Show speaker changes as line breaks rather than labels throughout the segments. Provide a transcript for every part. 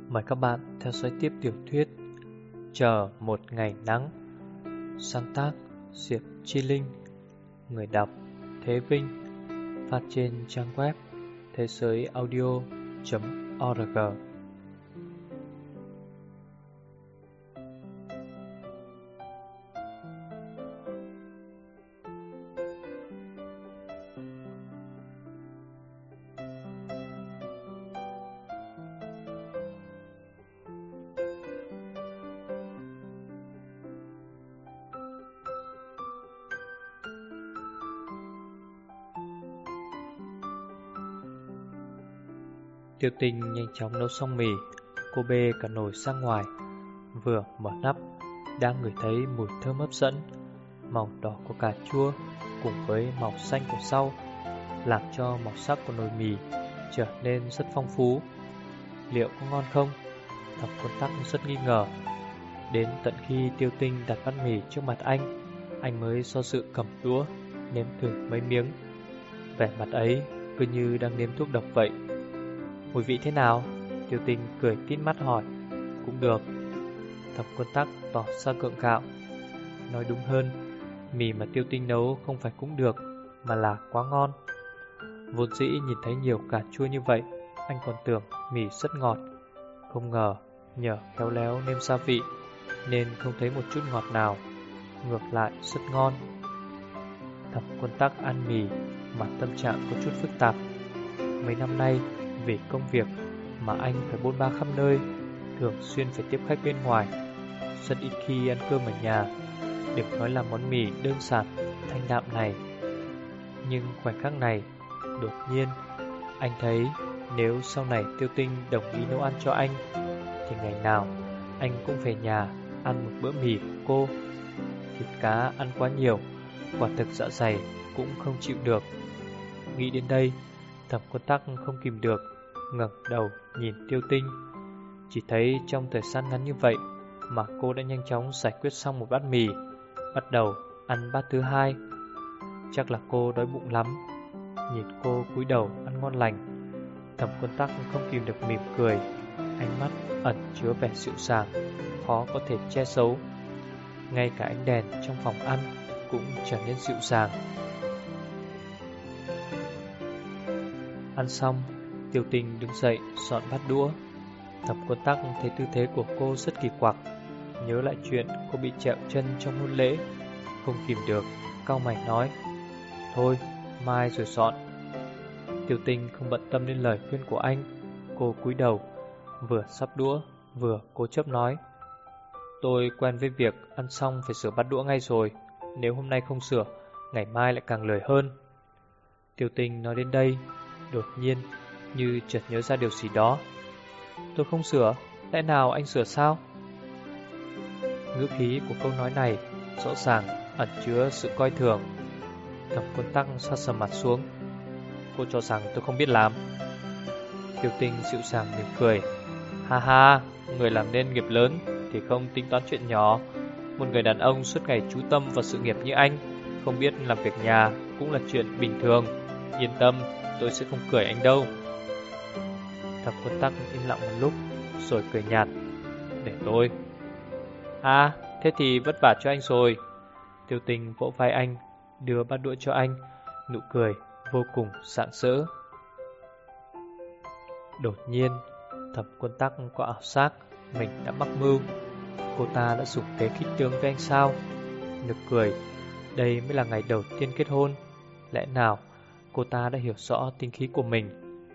Mời các bạn theo dõi tiếp tiểu thuyết Chờ một ngày nắng. Sáng tác Diệp Chi Linh. Người đọc Thế Vinh. Phát trên trang web thế giới audio.org. Tiêu Tinh nhanh chóng nấu xong mì. Cô bê cả nồi sang ngoài. Vừa mở nắp đã ngửi thấy mùi thơm hấp dẫn. Màu đỏ của cà chua cùng với màu xanh của rau làm cho màu sắc của nồi mì trở nên rất phong phú. Liệu có ngon không? Thẩm Quân Tắc rất nghi ngờ. Đến tận khi Tiêu Tinh đặt bát mì trước mặt anh mới do dự cầm đũa nếm thử mấy miếng. Vẻ mặt ấy cứ như đang nếm thuốc độc vậy. Mùi vị thế nào? Tiêu Tinh cười tít mắt hỏi. Cũng được. Thẩm Quân Tắc tỏ ra gượng gạo. Nói đúng hơn, mì mà Tiêu Tinh nấu không phải cũng được, mà là quá ngon. Vốn dĩ nhìn thấy nhiều cà chua như vậy, anh còn tưởng mì rất ngọt. Không ngờ nhờ khéo léo nêm gia vị nên không thấy một chút ngọt nào, ngược lại rất ngon. Thẩm Quân Tắc ăn mì mà tâm trạng có chút phức tạp. Mấy năm nay vì công việc mà anh phải bôn ba khắp nơi, thường xuyên phải tiếp khách bên ngoài, rất ít khi ăn cơm ở nhà, đừng nói là món mì đơn giản thanh đạm này. Nhưng khoảnh khắc này, đột nhiên anh thấy nếu sau này Tiêu Tinh đồng ý nấu ăn cho anh, thì ngày nào anh cũng về nhà ăn một bữa mì của cô. Thịt cá ăn quá nhiều, quả thực dạ dày cũng không chịu được. Nghĩ đến đây, Thẩm Quân Tắc không kìm được, ngẩng đầu nhìn Tiêu Tinh. Chỉ thấy trong thời gian ngắn như vậy mà cô đã nhanh chóng giải quyết xong một bát mì, bắt đầu ăn bát thứ hai. Chắc là cô đói bụng lắm. Nhìn cô cúi đầu ăn ngon lành, Thẩm Quân Tắc không kìm được mỉm cười. Ánh mắt ẩn chứa vẻ dịu dàng, khó có thể che giấu. Ngay cả ánh đèn trong phòng ăn cũng trở nên dịu dàng. Ăn xong, Tiêu Tinh đứng dậy dọn bát đũa. Thẩm Quân Tắc thấy tư thế của cô rất kỳ quặc, nhớ lại chuyện cô bị trẹo chân trong hôn lễ, không kìm được cau mày nói: thôi, mai rồi dọn. Tiêu Tinh không bận tâm đến lời khuyên của anh. Cô cúi đầu, vừa sắp đũa vừa cố chấp nói: tôi quen với việc ăn xong phải rửa bát đũa ngay rồi. Nếu hôm nay không sửa, ngày mai lại càng lười hơn. Tiêu Tinh nói đến đây, đột nhiên như chợt nhớ ra điều gì đó. Tôi không sửa, lẽ nào anh sửa sao? Ngữ khí của câu nói này rõ ràng ẩn chứa sự coi thường. Thẩm Quân Tắc sa sầm mặt xuống. Cô cho rằng tôi không biết làm? Tiêu Tinh dịu dàng mỉm cười. Ha ha, người làm nên nghiệp lớn thì không tính toán chuyện nhỏ. Một người đàn ông suốt ngày chú tâm vào sự nghiệp như anh, không biết làm việc nhà cũng là chuyện bình thường. Yên tâm, tôi sẽ không cười anh đâu. Thẩm Quân Tắc im lặng một lúc rồi cười nhạt. Để tôi. À, thế thì vất vả cho anh rồi. Tiêu Tinh vỗ vai anh, đưa bát đũa cho anh, nụ cười vô cùng rạng rỡ. Đột nhiên, Thẩm Quân Tắc có ảo giác mình đã mắc mưu. Cô ta đã dùng kế khích tướng với anh sao? Nực cười, đây mới là ngày đầu tiên kết hôn. Lẽ nào cô ta đã hiểu rõ tính khí của mình?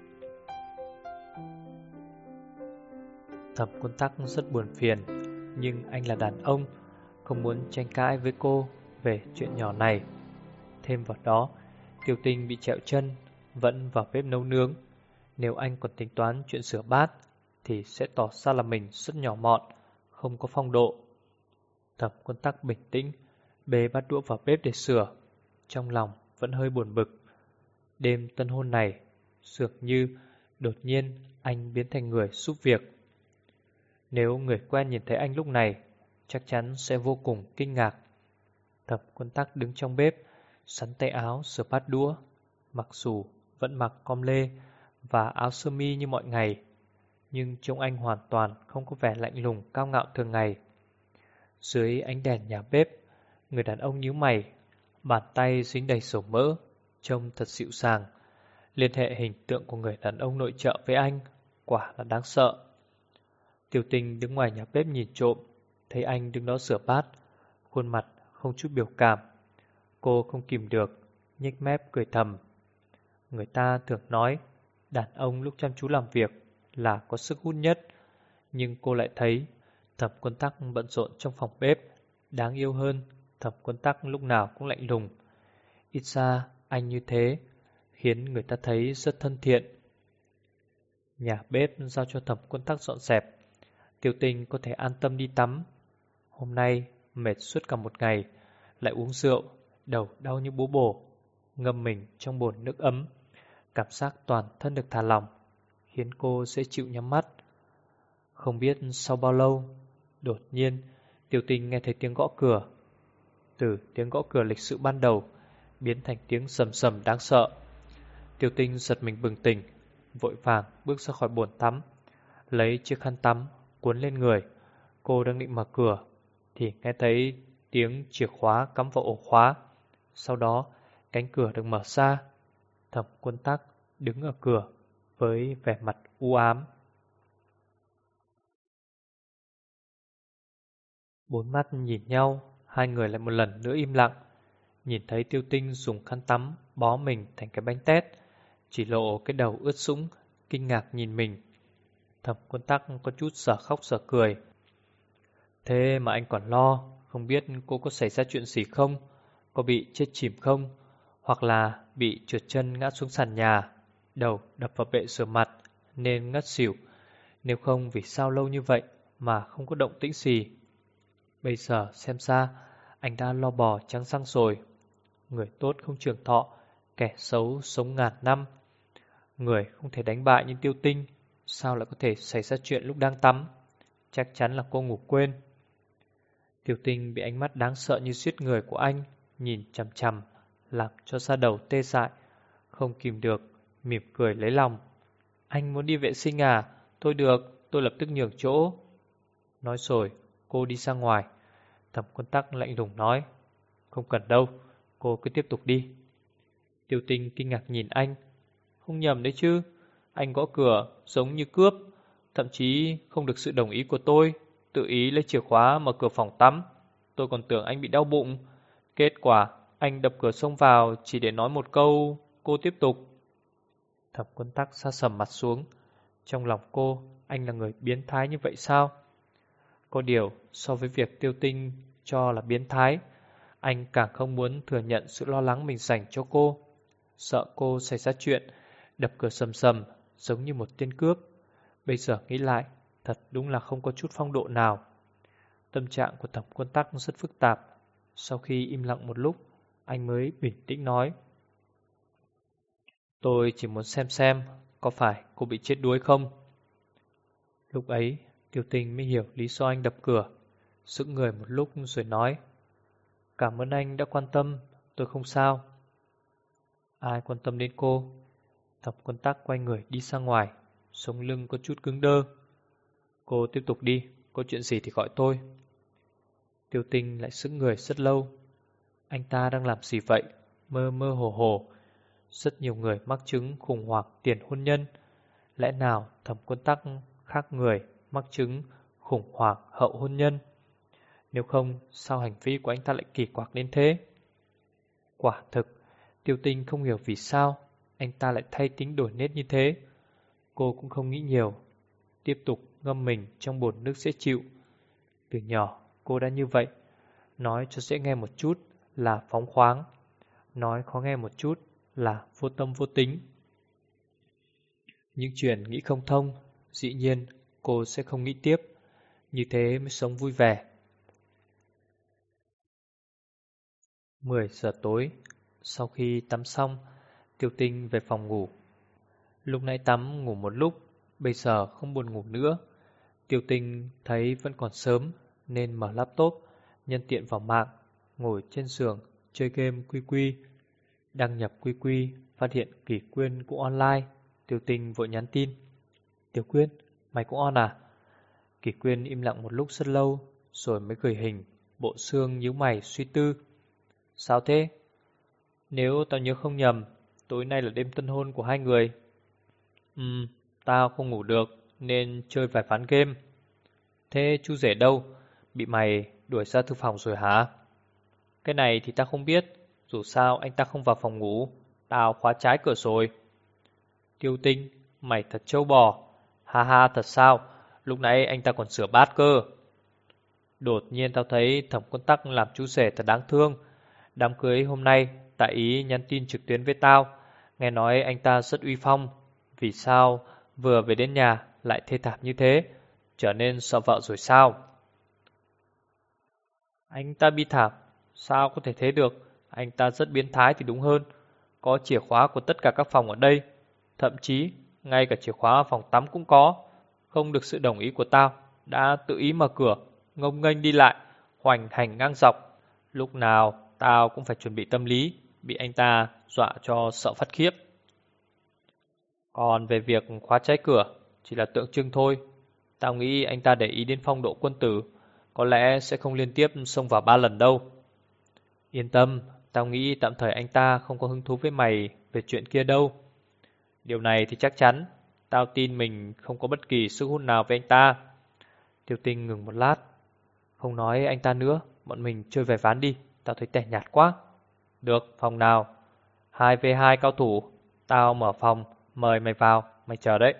Thẩm Quân Tắc rất buồn phiền, nhưng anh là đàn ông, không muốn tranh cãi với cô về chuyện nhỏ này. Thêm vào đó, Tiêu Tinh bị trẹo chân, vẫn vào bếp nấu nướng. Nếu anh còn tính toán chuyện rửa bát, thì sẽ tỏ ra là mình rất nhỏ mọn, không có phong độ. Thẩm Quân Tắc bình tĩnh, bê bát đũa vào bếp để sửa. Trong lòng vẫn hơi buồn bực. Đêm tân hôn này, dường như đột nhiên anh biến thành người giúp việc. Nếu người quen nhìn thấy anh lúc này, chắc chắn sẽ vô cùng kinh ngạc. Thẩm Quân Tắc đứng trong bếp, sắn tay áo rửa bát đũa. Mặc dù vẫn mặc com lê và áo sơ mi như mọi ngày, nhưng trông anh hoàn toàn không có vẻ lạnh lùng cao ngạo thường ngày. Dưới ánh đèn nhà bếp, người đàn ông nhíu mày, bàn tay dính đầy dầu mỡ, trông thật dịu dàng. Liên hệ hình tượng của người đàn ông nội trợ với anh, quả là đáng sợ. Tiểu Tình đứng ngoài nhà bếp nhìn trộm, thấy anh đứng đó rửa bát, khuôn mặt không chút biểu cảm. Cô không kìm được, nhếch mép cười thầm. Người ta thường nói, đàn ông lúc chăm chú làm việc là có sức hút nhất, nhưng cô lại thấy Thẩm Quân Tắc bận rộn trong phòng bếp đáng yêu hơn. Thẩm Quân Tắc lúc nào cũng lạnh lùng. Ít ra anh như thế khiến người ta thấy rất thân thiện. Nhà bếp giao cho Thẩm Quân Tắc dọn dẹp, Tiểu Tình có thể an tâm đi tắm. Hôm nay mệt suốt cả một ngày, lại uống rượu, đầu đau như búa bổ, ngâm mình trong bồn nước ấm, cảm giác toàn thân được thả lỏng, khiến cô dễ chịu nhắm mắt. Không biết sau bao lâu, đột nhiên Tiểu Tình nghe thấy tiếng gõ cửa. Từ tiếng gõ cửa lịch sự ban đầu biến thành tiếng sầm sầm đáng sợ. Tiểu Tình giật mình bừng tỉnh, vội vàng bước ra khỏi bồn tắm, lấy chiếc khăn tắm cuốn lên người. Cô đang định mở cửa thì nghe thấy tiếng chìa khóa cắm vào ổ khóa. Sau đó cánh cửa được mở ra. Thẩm Quân Tắc đứng ở cửa với vẻ mặt u ám. Bốn mắt nhìn nhau, hai người lại một lần nữa im lặng. Nhìn thấy Tiêu Tinh dùng khăn tắm bó mình thành cái bánh tét, chỉ lộ cái đầu ướt sũng, kinh ngạc nhìn mình. Thẩm Quân Tắc có chút dở khóc dở cười. Thế mà anh còn lo, không biết cô có xảy ra chuyện gì không? Có bị chết chìm không? Hoặc là bị trượt chân ngã xuống sàn nhà, đầu đập vào bệ rửa mặt nên ngất xỉu. Nếu không vì sao lâu như vậy mà không có động tĩnh gì? Bây giờ xem ra anh đã lo bò trắng răng rồi. Người tốt không trường thọ, kẻ xấu sống ngàn năm. Người không thể đánh bại như Tiêu Tinh, sao lại có thể xảy ra chuyện lúc đang tắm? Chắc chắn là cô ngủ quên. Tiêu Tinh bị ánh mắt đáng sợ như giết người của anh nhìn chằm chằm, làm cho da đầu tê dại, không kìm được, mỉm cười lấy lòng. Anh muốn đi vệ sinh à? Tôi được, tôi lập tức nhường chỗ. Nói rồi, cô đi ra ngoài. Thẩm Quân Tắc lạnh lùng nói, không cần đâu, cô cứ tiếp tục đi. Tiêu Tinh kinh ngạc nhìn anh. Không nhầm đấy chứ, anh gõ cửa giống như cướp, thậm chí không được sự đồng ý của tôi, tự ý lấy chìa khóa mở cửa phòng tắm. Tôi còn tưởng anh bị đau bụng. Kết quả anh đập cửa xông vào chỉ để nói một câu, cô tiếp tục. Thẩm Quân Tắc sa sầm mặt xuống. Trong lòng cô, anh là người biến thái như vậy sao? Có điều, so với việc Tiêu Tinh cho là biến thái, anh càng không muốn thừa nhận sự lo lắng mình dành cho cô. Sợ cô xảy ra chuyện, đập cửa sầm sầm, giống như một tên cướp. Bây giờ nghĩ lại, thật đúng là không có chút phong độ nào. Tâm trạng của Thẩm Quân Tắc rất phức tạp. Sau khi im lặng một lúc, anh mới bình tĩnh nói. Tôi chỉ muốn xem có phải cô bị chết đuối không? Lúc ấy, Tiêu Tinh mới hiểu lý do anh đập cửa. Sững người một lúc rồi nói. Cảm ơn anh đã quan tâm, tôi không sao. Ai quan tâm đến cô? Thẩm Quân Tắc quay người đi ra ngoài, sống lưng có chút cứng đơ. Cô tiếp tục đi, có chuyện gì thì gọi tôi. Tiêu Tinh lại sững người rất lâu. Anh ta đang làm gì vậy? Mơ mơ hồ hồ. Rất nhiều người mắc chứng khủng hoảng tiền hôn nhân. Lẽ nào Thẩm Quân Tắc khác người mắc chứng khủng hoảng hậu hôn nhân? Nếu không, sao hành vi của anh ta lại kỳ quặc đến thế? Quả thực, Tiêu Tinh không hiểu vì sao anh ta lại thay tính đổi nết như thế. Cô cũng không nghĩ nhiều, tiếp tục ngâm mình trong bồn nước dễ chịu. Từ nhỏ, cô đã như vậy. Nói cho dễ nghe một chút là phóng khoáng, nói khó nghe một chút là vô tâm vô tính. Những chuyện nghĩ không thông, dĩ nhiên cô sẽ không nghĩ tiếp. Như thế mới sống vui vẻ. 10 giờ tối, sau khi tắm xong, Tiêu Tinh về phòng ngủ. Lúc nãy tắm ngủ một lúc, bây giờ không buồn ngủ nữa. Tiêu Tinh thấy vẫn còn sớm nên mở laptop, nhân tiện vào mạng, ngồi trên giường chơi game Quy Quy. Đăng nhập Quy Quy, phát hiện Kỷ Quyên cũng online. Tiêu Tinh vội nhắn tin. Tiểu Quyên, Mày cũng on à? Kỷ Quyên im lặng một lúc rất lâu, rồi mới gửi hình, bộ xương nhíu mày suy tư. Sao thế? Nếu tao nhớ không nhầm, tối nay là đêm tân hôn của hai người. Ừ, tao không ngủ được, nên chơi vài ván game. Thế chú rể đâu? Bị mày đuổi ra thư phòng rồi hả? Cái này thì tao không biết, dù sao anh ta không vào phòng ngủ, tao khóa trái cửa rồi. Tiêu Tinh, mày thật trâu bò. Ha ha, thật sao? Lúc nãy anh ta còn sửa bát cơ. Đột nhiên tao thấy Thẩm Quân Tắc làm chú rể thật đáng thương. Đám cưới hôm nay, tại ý nhắn tin trực tuyến với tao. Nghe nói anh ta rất uy phong. Vì sao vừa về đến nhà lại thê thảm như thế? Trở nên sợ vợ rồi sao? Anh ta bi thảm. Sao có thể thế được? Anh ta rất biến thái thì đúng hơn. Có chìa khóa của tất cả các phòng ở đây. Thậm chí, ngay cả chìa khóa phòng tắm cũng có. Không được sự đồng ý của tao, đã tự ý mở cửa, ngông nghênh đi lại, hoành hành ngang dọc. Lúc nào tao cũng phải chuẩn bị tâm lý, bị anh ta dọa cho sợ phát khiếp. Còn về việc khóa trái cửa, chỉ là tượng trưng thôi. Tao nghĩ anh ta để ý đến phong độ quân tử, có lẽ sẽ không liên tiếp xông vào 3 lần đâu. Yên tâm, tao nghĩ tạm thời anh ta không có hứng thú với mày về chuyện kia đâu. Điều này thì chắc chắn, tao tin mình không có bất kỳ sức hút nào với anh ta. Tiêu Tinh ngừng một lát. Không nói anh ta nữa, bọn mình chơi vài ván đi, tao thấy tẻ nhạt quá. Được, phòng nào? 2v2 cao thủ, tao mở phòng, mời mày vào, mày chờ đấy.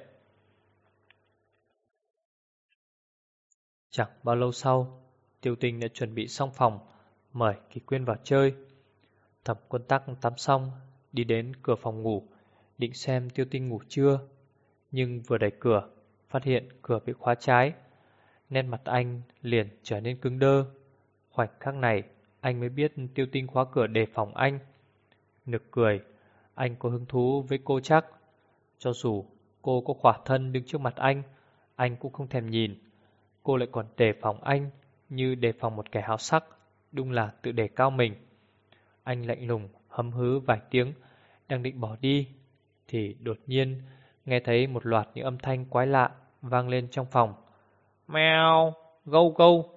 Chẳng bao lâu sau, Tiêu Tinh đã chuẩn bị xong phòng, mời Kỳ Quyên vào chơi. Thẩm Quân Tắc tắm xong, đi đến cửa phòng ngủ, định xem Tiêu Tinh ngủ chưa. Nhưng vừa đẩy cửa, phát hiện cửa bị khóa trái. Nét mặt anh liền trở nên cứng đơ. Khoảnh khắc này, anh mới biết Tiêu Tinh khóa cửa đề phòng anh. Nực cười, anh có hứng thú với cô chắc. Cho dù cô có khỏa thân đứng trước mặt anh cũng không thèm nhìn. Cô lại còn đề phòng anh như đề phòng một kẻ háo sắc, đúng là tự đề cao mình. Anh lạnh lùng hấm hứ vài tiếng, đang định bỏ đi, thì đột nhiên nghe thấy một loạt những âm thanh quái lạ vang lên trong phòng. Mèo, gâu gâu.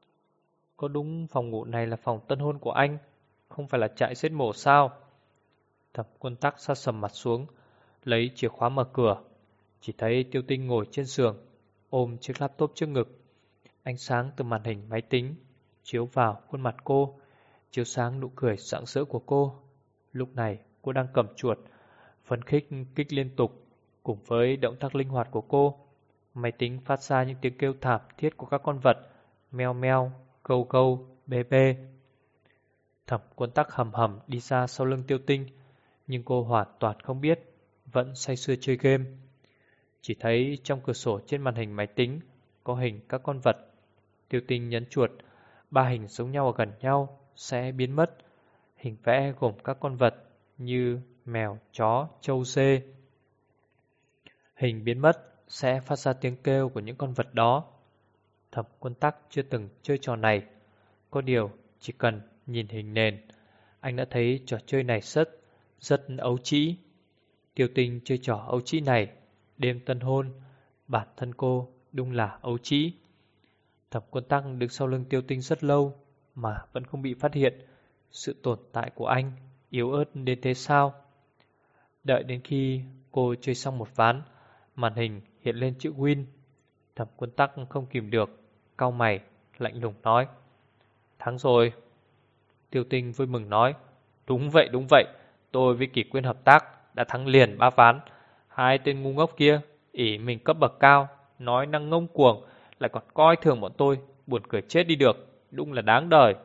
Có đúng phòng ngủ này là phòng tân hôn của anh, không phải là trại giết mổ sao? Thẩm Quân Tắc sát sầm mặt xuống, lấy chìa khóa mở cửa. Chỉ thấy Tiêu Tinh ngồi trên giường, ôm chiếc laptop trước ngực. Ánh sáng từ màn hình máy tính chiếu vào khuôn mặt cô, chiếu sáng nụ cười rạng rỡ của cô. Lúc này cô đang cầm chuột, phấn khích kích liên tục. Cùng với động tác linh hoạt của cô, máy tính phát ra những tiếng kêu thảm thiết của các con vật: meo meo, gâu gâu, bê bê. Thẩm Quân Tắc hầm hầm đi ra sau lưng Tiêu Tinh, nhưng cô hoàn toàn không biết, vẫn say sưa chơi game. Chỉ thấy trong cửa sổ trên màn hình máy tính có hình các con vật. Tiêu Tinh nhấn chuột, 3 hình giống nhau ở gần nhau sẽ biến mất. Hình vẽ gồm các con vật như mèo, chó, trâu, dê. Hình biến mất sẽ phát ra tiếng kêu của những con vật đó. Thẩm Quân Tắc chưa từng chơi trò này, có điều chỉ cần nhìn hình nền, anh đã thấy trò chơi này rất ấu trĩ. Tiêu Tinh chơi trò ấu trĩ này đêm tân hôn, bản thân cô đúng là ấu trĩ. Thẩm Quân Tắc đứng sau lưng Tiêu Tinh rất lâu mà vẫn không bị phát hiện. Sự tồn tại của anh yếu ớt đến thế sao? Đợi đến khi cô chơi xong một ván, màn hình hiện lên chữ win. Thẩm Quân Tắc không kìm được, cau mày, lạnh lùng nói: Thắng rồi. Tiêu Tinh vui mừng nói: đúng vậy, tôi với Kỷ Quyên hợp tác đã thắng liền 3 ván. Hai tên ngu ngốc kia ỷ mình cấp bậc cao, nói năng ngông cuồng, lại còn coi thường bọn tôi, buồn cười chết đi được, đúng là đáng đời.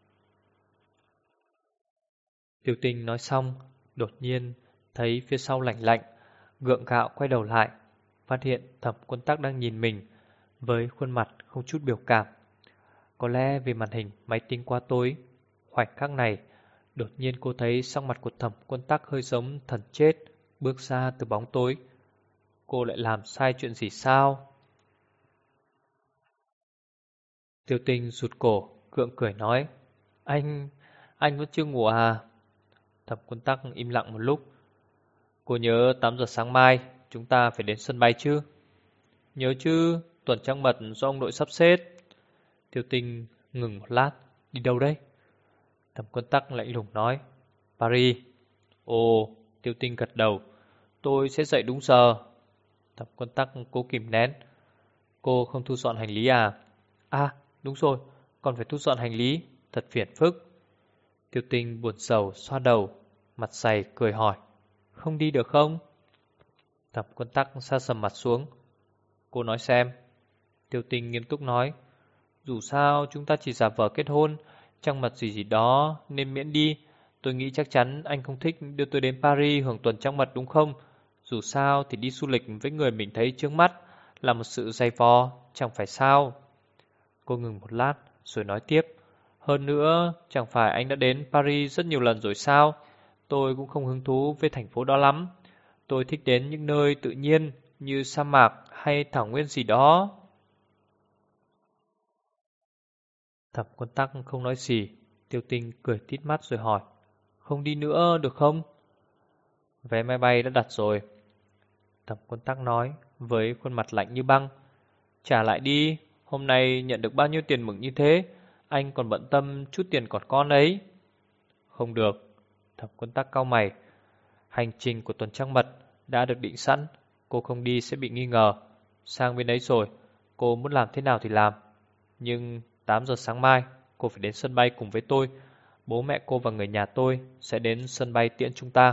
Tiêu Tinh nói xong, đột nhiên thấy phía sau lạnh lạnh, gượng gạo quay đầu lại, phát hiện Thẩm Quân Tắc đang nhìn mình với khuôn mặt không chút biểu cảm. Có lẽ vì màn hình máy tính quá tối, khoảnh khắc này, đột nhiên cô thấy sắc mặt của Thẩm Quân Tắc hơi giống thần chết bước ra từ bóng tối. Cô lại làm sai chuyện gì sao? Tiêu Tinh rụt cổ, gượng cười nói: Anh vẫn chưa ngủ à? Thẩm Quân Tắc im lặng một lúc. Cô nhớ 8 giờ sáng mai chúng ta phải đến sân bay chứ? Nhớ chứ, tuần trăng mật do ông nội sắp xếp. Tiêu Tinh ngừng một lát. Đi đâu đây? Thẩm Quân Tắc lạnh lùng nói. Paris. Ồ, Tiêu Tinh gật đầu. Tôi sẽ dậy đúng giờ. Thẩm Quân Tắc cố kìm nén. Cô không thu dọn hành lý à? À, đúng rồi, còn phải thu dọn hành lý. Thật phiền phức. Tiêu Tinh buồn rầu xoa đầu, mặt dày cười hỏi. Không đi được không? Thẩm Quân Tắc sa sầm mặt xuống. Cô nói xem. Tiêu Tinh nghiêm túc nói. Dù sao chúng ta chỉ giả vờ kết hôn, trăng mật gì gì đó nên miễn đi. Tôi nghĩ chắc chắn anh không thích đưa tôi đến Paris hưởng tuần trăng mật đúng không? Dù sao thì đi du lịch với người mình thấy trước mắt là một sự dày vò, chẳng phải sao? Cô ngừng một lát rồi nói tiếp. Hơn nữa, chẳng phải anh đã đến Paris rất nhiều lần rồi sao? Tôi cũng không hứng thú với thành phố đó lắm. Tôi thích đến những nơi tự nhiên như sa mạc hay thảo nguyên gì đó. Thẩm Quân Tắc không nói gì. Tiêu Tinh cười tít mắt rồi hỏi. Không đi nữa được không? Vé máy bay đã đặt rồi. Thẩm Quân Tắc nói với khuôn mặt lạnh như băng. Trả lại đi. Hôm nay nhận được bao nhiêu tiền mừng như thế, anh còn bận tâm chút tiền còn con ấy. Không được. Thẩm Quân Tắc cau mày. Hành trình của tuần trăng mật đã được định sẵn. Cô không đi sẽ bị nghi ngờ. Sang bên ấy rồi, cô muốn làm thế nào thì làm. Nhưng 8 giờ sáng mai cô phải đến sân bay cùng với tôi. Bố mẹ cô và người nhà tôi sẽ đến sân bay tiễn chúng ta.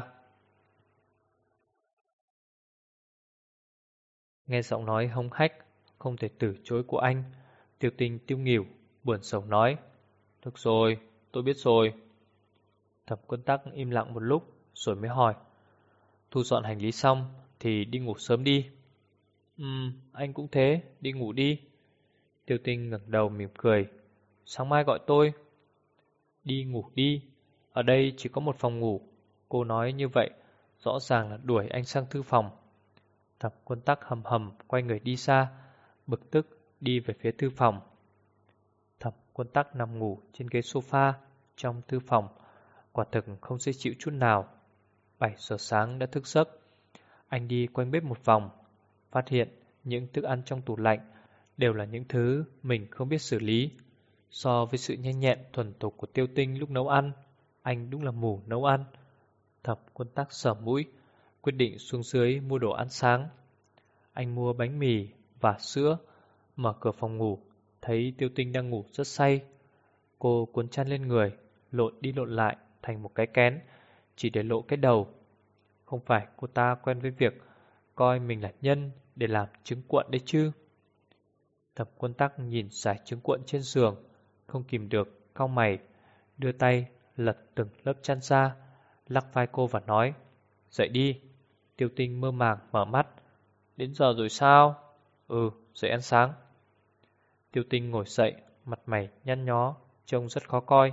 Nghe giọng nói hống hách, không thể từ chối của anh, Tiêu Tinh tiêu nghỉu, buồn sầu nói. Được rồi, tôi biết rồi. Thẩm Quân Tắc im lặng một lúc rồi mới hỏi. Thu dọn hành lý xong thì đi ngủ sớm đi. Anh cũng thế, đi ngủ đi. Tiêu Tinh ngẩng đầu mỉm cười. Sáng mai gọi tôi. Đi ngủ đi. Ở đây chỉ có một phòng ngủ. Cô nói như vậy, rõ ràng là đuổi anh sang thư phòng. Thẩm Quân Tắc hầm hầm quay người đi xa, bực tức đi về phía thư phòng. Thẩm Quân Tắc nằm ngủ trên ghế sofa trong thư phòng, quả thực không dễ chịu chút nào. 7 giờ sáng đã thức giấc. Anh đi quanh bếp một vòng, phát hiện những thức ăn trong tủ lạnh đều là những thứ mình không biết xử lý. So với sự nhanh nhẹn thuần thục của Tiêu Tinh lúc nấu ăn, anh đúng là mù nấu ăn. Thẩm Quân Tắc sờ mũi, quyết định xuống dưới mua đồ ăn sáng. Anh mua bánh mì và sữa, mở cửa phòng ngủ, thấy Tiêu Tinh đang ngủ rất say. Cô cuốn chăn lên người, lộn đi lộn lại thành một cái kén, chỉ để lộ cái đầu. Không phải cô ta quen với việc coi mình là nhân để làm trứng cuộn đấy chứ. Thẩm Quân Tắc nhìn dải trứng cuộn trên giường, không kìm được, cau mày, đưa tay lật từng lớp chăn ra, lắc vai cô và nói, dậy đi. Tiêu Tinh mơ màng mở mắt. Đến giờ rồi sao? Ừ, dậy ăn sáng. Tiêu Tinh ngồi dậy, mặt mày nhăn nhó, trông rất khó coi.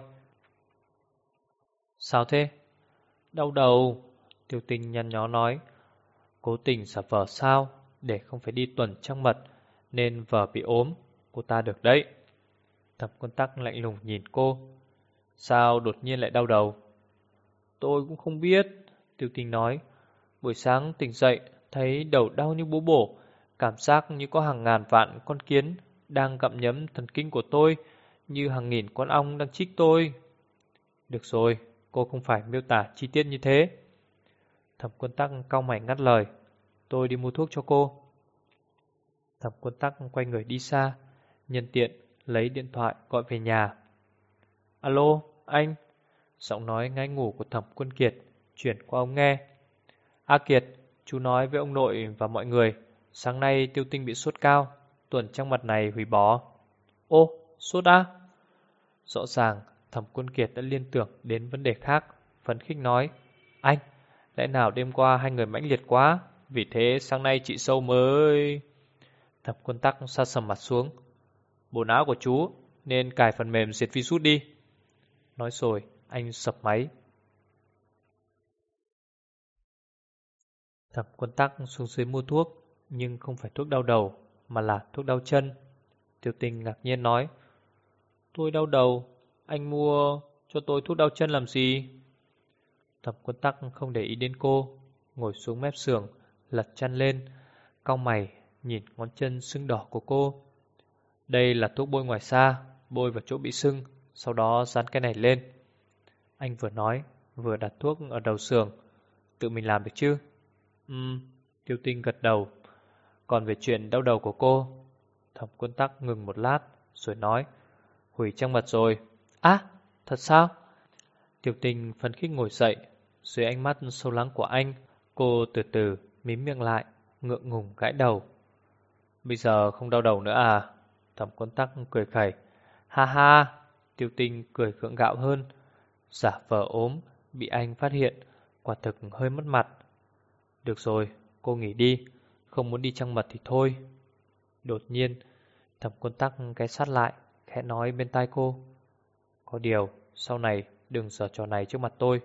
Sao thế? Đau đầu. Tiêu Tinh nhăn nhó nói. Cố tình giả vờ sao, để không phải đi tuần trăng mật, nên vợ bị ốm. Cô ta được đấy. Thẩm Quân Tắc lạnh lùng nhìn cô. Sao đột nhiên lại đau đầu? Tôi cũng không biết. Tiêu Tinh nói. Buổi sáng tỉnh dậy, thấy đầu đau như búa bổ, cảm giác như có hàng ngàn vạn con kiến đang gặm nhấm thần kinh của tôi, như hàng nghìn con ong đang chích tôi. Được rồi, cô không phải miêu tả chi tiết như thế. Thẩm Quân Tắc cau mày ngắt lời. Tôi đi mua thuốc cho cô. Thẩm Quân Tắc quay người đi xa, nhân tiện lấy điện thoại gọi về nhà. Alo, anh. Giọng nói ngáy ngủ của Thẩm Quân Kiệt chuyển qua ống nghe. A Kiệt, chú nói với ông nội và mọi người, sáng nay Tiêu Tinh bị sốt cao, tuần trăng mật này hủy bỏ. Ô, sốt á? Rõ ràng Thẩm Quân Kiệt đã liên tưởng đến vấn đề khác, phấn khích nói. Anh, lẽ nào đêm qua hai người mãnh liệt quá, vì thế sáng nay chị Sâu mới... Thẩm Quân Tắc sa sầm mặt xuống. Bộ não của chú nên cài phần mềm diệt virus đi. Nói rồi, anh sập máy. Thẩm Quân Tắc xuống dưới mua thuốc, nhưng không phải thuốc đau đầu, mà là thuốc đau chân. Tiêu Tinh ngạc nhiên nói. Tôi đau đầu, anh mua cho tôi thuốc đau chân làm gì? Thẩm Quân Tắc không để ý đến cô, ngồi xuống mép giường, lật chăn lên, cau mày nhìn ngón chân sưng đỏ của cô. Đây là thuốc bôi ngoài da, bôi vào chỗ bị sưng, sau đó dán cái này lên. Anh vừa nói, vừa đặt thuốc ở đầu giường. Tự mình làm được chứ? Tiêu Tinh gật đầu. Còn về chuyện đau đầu của cô, Thẩm Quân Tắc ngừng một lát, rồi nói, hủy trang mật rồi. Á, thật sao? Tiêu Tinh phấn khích ngồi dậy, dưới ánh mắt sâu lắng của anh, cô từ từ mím miệng lại, ngượng ngùng gãi đầu. Bây giờ không đau đầu nữa à? Thẩm Quân Tắc cười khẩy. Ha ha, Tiêu Tinh cười gượng gạo hơn. Giả vờ ốm, bị anh phát hiện, quả thực hơi mất mặt. Được rồi, cô nghỉ đi, không muốn đi trăng mật thì thôi. Đột nhiên, Thẩm Quân Tắc ghé sát lại, khẽ nói bên tai cô. Có điều, sau này đừng giở trò này trước mặt tôi.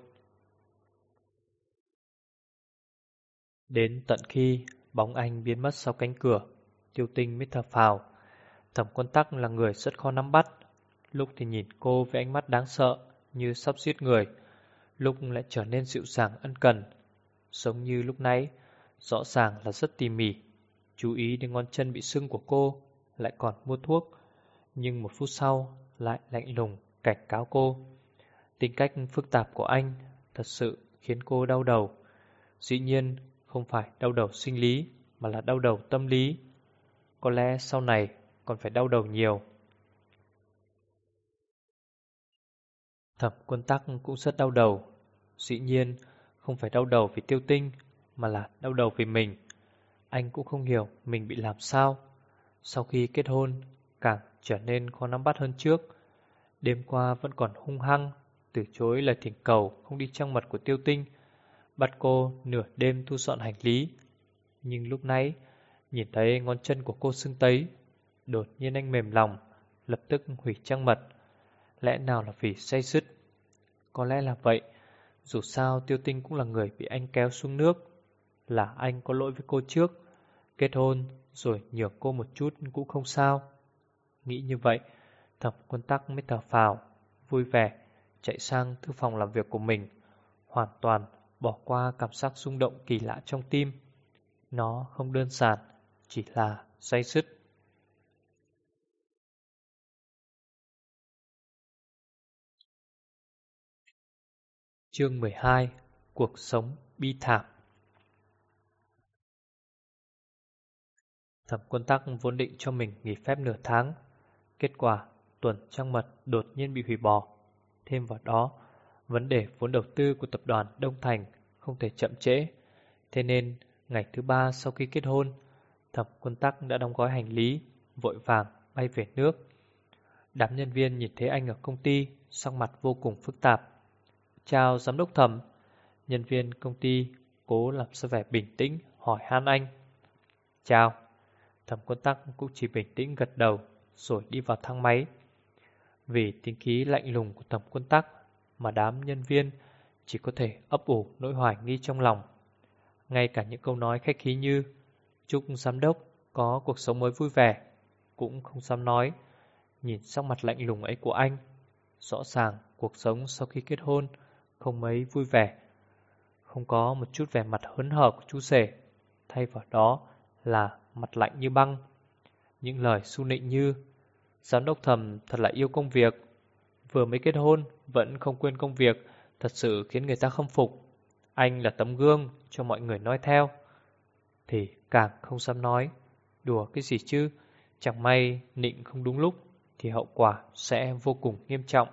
Đến tận khi bóng anh biến mất sau cánh cửa, Tiêu Tinh mới thở phào. Thẩm Quân Tắc là người rất khó nắm bắt. Lúc thì nhìn cô với ánh mắt đáng sợ như sắp giết người, lúc lại trở nên dịu dàng ân cần. Giống như lúc nãy, rõ ràng là rất tỉ mỉ, chú ý đến ngón chân bị sưng của cô, lại còn mua thuốc. Nhưng một phút sau lại lạnh lùng cảnh cáo cô. Tính cách phức tạp của anh thật sự khiến cô đau đầu. Dĩ nhiên không phải đau đầu sinh lý, mà là đau đầu tâm lý. Có lẽ sau này còn phải đau đầu nhiều. Thẩm Quân Tắc cũng rất đau đầu. Dĩ nhiên không phải đau đầu vì Tiêu Tinh, mà là đau đầu vì mình. Anh cũng không hiểu mình bị làm sao. Sau khi kết hôn, càng trở nên khó nắm bắt hơn trước. Đêm qua vẫn còn hung hăng, từ chối lời thỉnh cầu không đi trăng mật của Tiêu Tinh, bắt cô nửa đêm thu dọn hành lý. Nhưng lúc nãy, nhìn thấy ngón chân của cô sưng tấy, đột nhiên anh mềm lòng, lập tức hủy trăng mật. Lẽ nào là vì say sứt? Có lẽ là vậy. Dù sao Tiêu Tinh cũng là người bị anh kéo xuống nước. Là anh có lỗi với cô trước. Kết hôn rồi nhường cô một chút cũng không sao. Nghĩ như vậy, Thẩm Quân Tắc mới thở phào, vui vẻ chạy sang thư phòng làm việc của mình, hoàn toàn bỏ qua cảm giác rung động kỳ lạ trong tim. Nó không đơn giản, chỉ là say sứt. Chương 12: Cuộc sống bi thảm. Thẩm Quân Tắc vốn định cho mình nghỉ phép nửa tháng. Kết quả tuần trăng mật đột nhiên bị hủy bỏ. Thêm vào đó, vấn đề vốn đầu tư của tập đoàn Đông Thành không thể chậm trễ. Thế nên ngày thứ ba sau khi kết hôn, Thẩm Quân Tắc đã đóng gói hành lý, vội vàng bay về nước. Đám nhân viên nhìn thấy anh ở công ty, sắc mặt vô cùng phức tạp. Chào giám đốc Thẩm. Nhân viên công ty cố làm ra vẻ bình tĩnh hỏi han anh. Chào. Thẩm Quân Tắc cũng chỉ bình tĩnh gật đầu rồi đi vào thang máy. Vì tính khí lạnh lùng của Thẩm Quân Tắc mà đám nhân viên chỉ có thể ấp ủ nỗi hoài nghi trong lòng. Ngay cả những câu nói khách khí như chúc giám đốc có cuộc sống mới vui vẻ cũng không dám nói. Nhìn sắc mặt lạnh lùng ấy của anh, rõ ràng cuộc sống sau khi kết hôn không mấy vui vẻ. Không có một chút vẻ mặt hớn hở của chú rể, thay vào đó là mặt lạnh như băng. Những lời su nịnh như giám đốc Thẩm thật là yêu công việc, vừa mới kết hôn vẫn không quên công việc, thật sự khiến người ta khâm phục. Anh là tấm gương cho mọi người nói theo. Thì càng không dám nói. Đùa cái gì chứ, chẳng may nịnh không đúng lúc thì hậu quả sẽ vô cùng nghiêm trọng.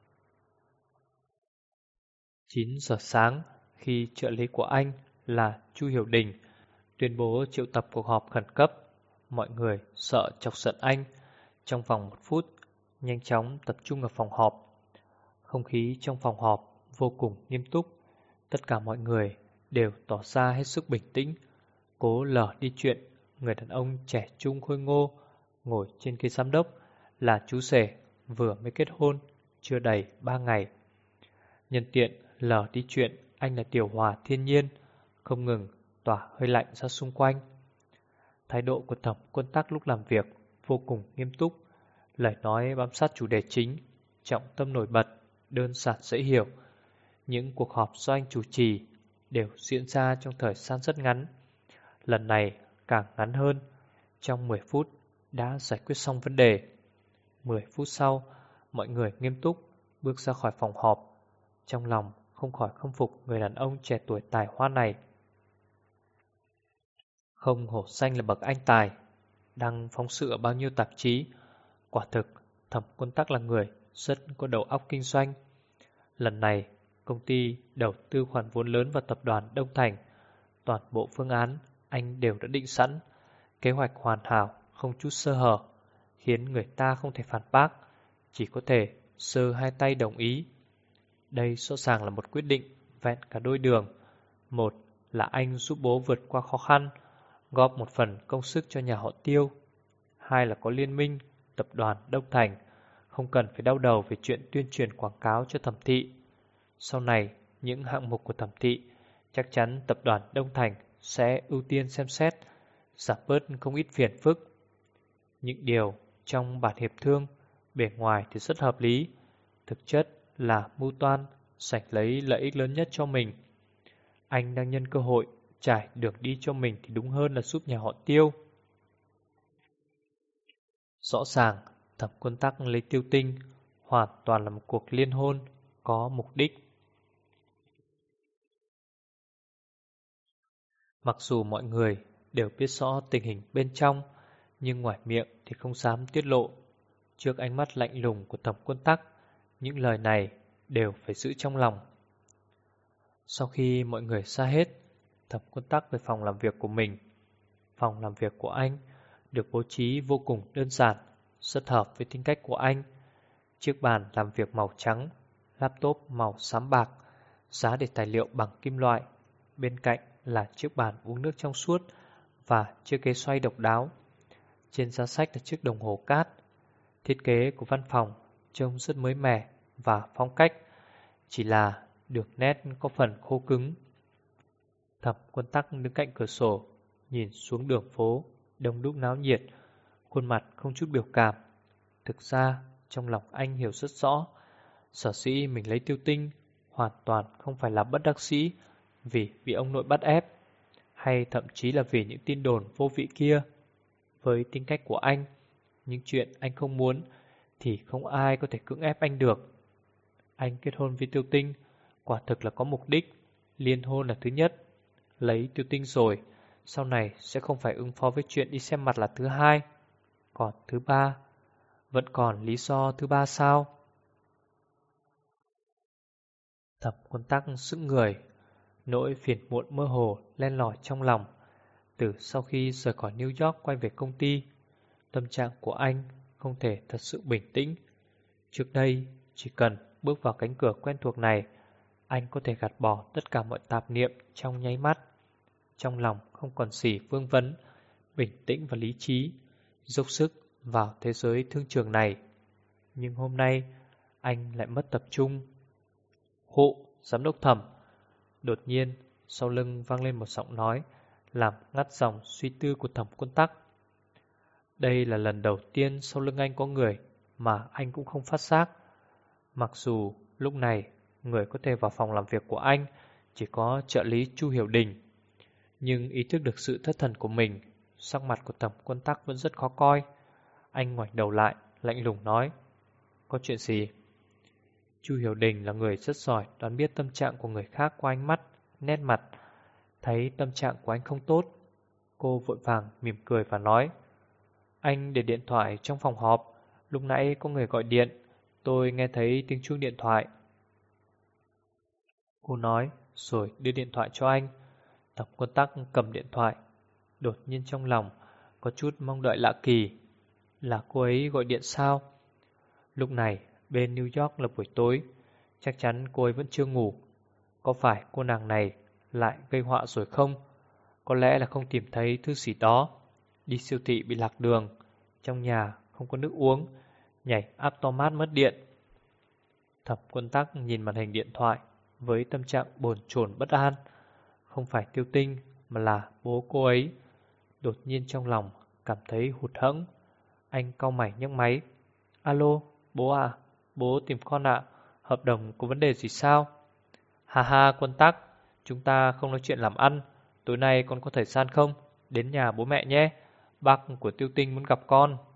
9 giờ sáng, khi trợ lý của anh là Chu Hiểu Đình tuyên bố triệu tập cuộc họp khẩn cấp, mọi người sợ chọc giận anh. Trong vòng 1 phút, nhanh chóng tập trung ở phòng họp. Không khí trong phòng họp vô cùng nghiêm túc. Tất cả mọi người đều tỏ ra hết sức bình tĩnh, cố lờ đi chuyện. Người đàn ông trẻ trung khôi ngô ngồi trên ghế giám đốc là chú rể vừa mới kết hôn chưa đầy 3 ngày. Nhân tiện lờ đi chuyện anh là điều hòa thiên nhiên, không ngừng tỏa hơi lạnh ra xung quanh. Thái độ của Thẩm Quân Tắc lúc làm việc vô cùng nghiêm túc, lời nói bám sát chủ đề chính, trọng tâm nổi bật, đơn giản dễ hiểu. Những cuộc họp do anh chủ trì đều diễn ra trong thời gian rất ngắn. Lần này càng ngắn hơn, trong 10 phút đã giải quyết xong vấn đề. 10 phút sau, mọi người nghiêm túc bước ra khỏi phòng họp, trong lòng không khỏi khâm phục người đàn ông trẻ tuổi tài hoa này. Không hổ danh là bậc anh tài, đăng phóng sự ở bao nhiêu tạp chí. Quả thực, Thẩm Quân Tắc là người rất có đầu óc kinh doanh. Lần này, công ty đầu tư khoản vốn lớn vào tập đoàn Đông Thành. Toàn bộ phương án anh đều đã định sẵn, kế hoạch hoàn hảo, không chút sơ hở, khiến người ta không thể phản bác, chỉ có thể giơ hai tay đồng ý. Đây rõ ràng là một quyết định vẹn cả đôi đường. Một là anh giúp bố vượt qua khó khăn, góp một phần công sức cho nhà họ Tiêu. Hai là có liên minh, tập đoàn Đông Thành, không cần phải đau đầu về chuyện tuyên truyền quảng cáo cho Thẩm thị. Sau này, những hạng mục của Thẩm thị, chắc chắn tập đoàn Đông Thành sẽ ưu tiên xem xét, giảm bớt không ít phiền phức. Những điều trong bản hiệp thương, bề ngoài thì rất hợp lý, thực chất là mưu toan, giành lấy lợi ích lớn nhất cho mình. Anh đang nhân cơ hội trải đường đi cho mình thì đúng hơn là giúp nhà họ Tiêu. Rõ ràng, Thẩm Quân Tắc lấy Tiêu Tinh hoàn toàn là một cuộc liên hôn có mục đích. Mặc dù mọi người đều biết rõ tình hình bên trong, nhưng ngoài miệng thì không dám tiết lộ. Trước ánh mắt lạnh lùng của Thẩm Quân Tắc, những lời này đều phải giữ trong lòng. Sau khi mọi người ra hết, Thẩm Quân Tắc về phòng làm việc của mình. Phòng làm việc của anh được bố trí vô cùng đơn giản, rất hợp với tính cách của anh. Chiếc bàn làm việc màu trắng, laptop màu xám bạc, giá để tài liệu bằng kim loại. Bên cạnh là chiếc bàn uống nước trong suốt và chiếc ghế xoay độc đáo. Trên giá sách là chiếc đồng hồ cát. Thiết kế của văn phòng trông rất mới mẻ và phong cách, chỉ là đường nét có phần khô cứng. Thẩm Quân Tắc đứng cạnh cửa sổ, nhìn xuống đường phố đông đúc náo nhiệt, khuôn mặt không chút biểu cảm. Thực ra, trong lòng anh hiểu rất rõ, sở dĩ mình lấy Tiêu Tinh hoàn toàn không phải là bất đắc dĩ vì bị ông nội bắt ép, hay thậm chí là vì những tin đồn vô vị kia. Với tính cách của anh, những chuyện anh không muốn thì không ai có thể cưỡng ép anh được. Anh kết hôn với Tiêu Tinh quả thực là có mục đích. Liên hôn là thứ nhất, lấy Tiêu Tinh rồi, sau này sẽ không phải ứng phó với chuyện đi xem mặt là thứ hai. Còn thứ ba, vẫn còn lý do thứ ba sao? Thẩm Quân Tắc sững người, nỗi phiền muộn mơ hồ len lỏi trong lòng. Từ sau khi rời khỏi New York quay về công ty, tâm trạng của anh không thể thật sự bình tĩnh. Trước đây, chỉ cần bước vào cánh cửa quen thuộc này, anh có thể gạt bỏ tất cả mọi tạp niệm trong nháy mắt. Trong lòng không còn gì vương vấn, bình tĩnh và lý trí, dốc sức vào thế giới thương trường này. Nhưng hôm nay, anh lại mất tập trung. Hộ, giám đốc Thẩm. Đột nhiên, sau lưng vang lên một giọng nói, làm ngắt dòng suy tư của Thẩm Quân Tắc. Đây là lần đầu tiên sau lưng anh có người mà anh cũng không phát giác. Mặc dù lúc này người có thể vào phòng làm việc của anh chỉ có trợ lý Chu Hiểu Đình, nhưng ý thức được sự thất thần của mình, sắc mặt của Thẩm Quân Tắc vẫn rất khó coi. Anh ngoảnh đầu lại, lạnh lùng nói: Có chuyện gì? Chu Hiểu Đình là người rất giỏi đoán biết tâm trạng của người khác qua ánh mắt, nét mặt. Thấy tâm trạng của anh không tốt, cô vội vàng mỉm cười và nói: Anh để điện thoại trong phòng họp, lúc nãy có người gọi điện, tôi nghe thấy tiếng chuông điện thoại. Cô nói rồi đưa điện thoại cho anh. Thẩm Quân Tắc cầm điện thoại, đột nhiên trong lòng có chút mong đợi lạ kỳ. Là cô ấy gọi điện sao? Lúc này bên New York là buổi tối, chắc chắn cô ấy vẫn chưa ngủ. Có phải cô nàng này lại gây họa rồi không? Có lẽ là không tìm thấy thứ gì đó, đi siêu thị bị lạc đường, trong nhà không có nước uống, nhảy automat mất điện. Thẩm Quân Tắc nhìn màn hình điện thoại với tâm trạng bồn chồn bất an. Không phải Tiêu Tinh mà là bố cô ấy. Đột nhiên trong lòng cảm thấy hụt hẫng. Anh cau mày nhấc máy. Alo, bố à, bố tìm con ạ. Hợp đồng có vấn đề gì sao? Hà ha Quân Tắc, chúng ta không nói chuyện làm ăn. Tối nay con có thời gian không? Đến nhà bố mẹ nhé. Bác của Tiêu Tinh muốn gặp con.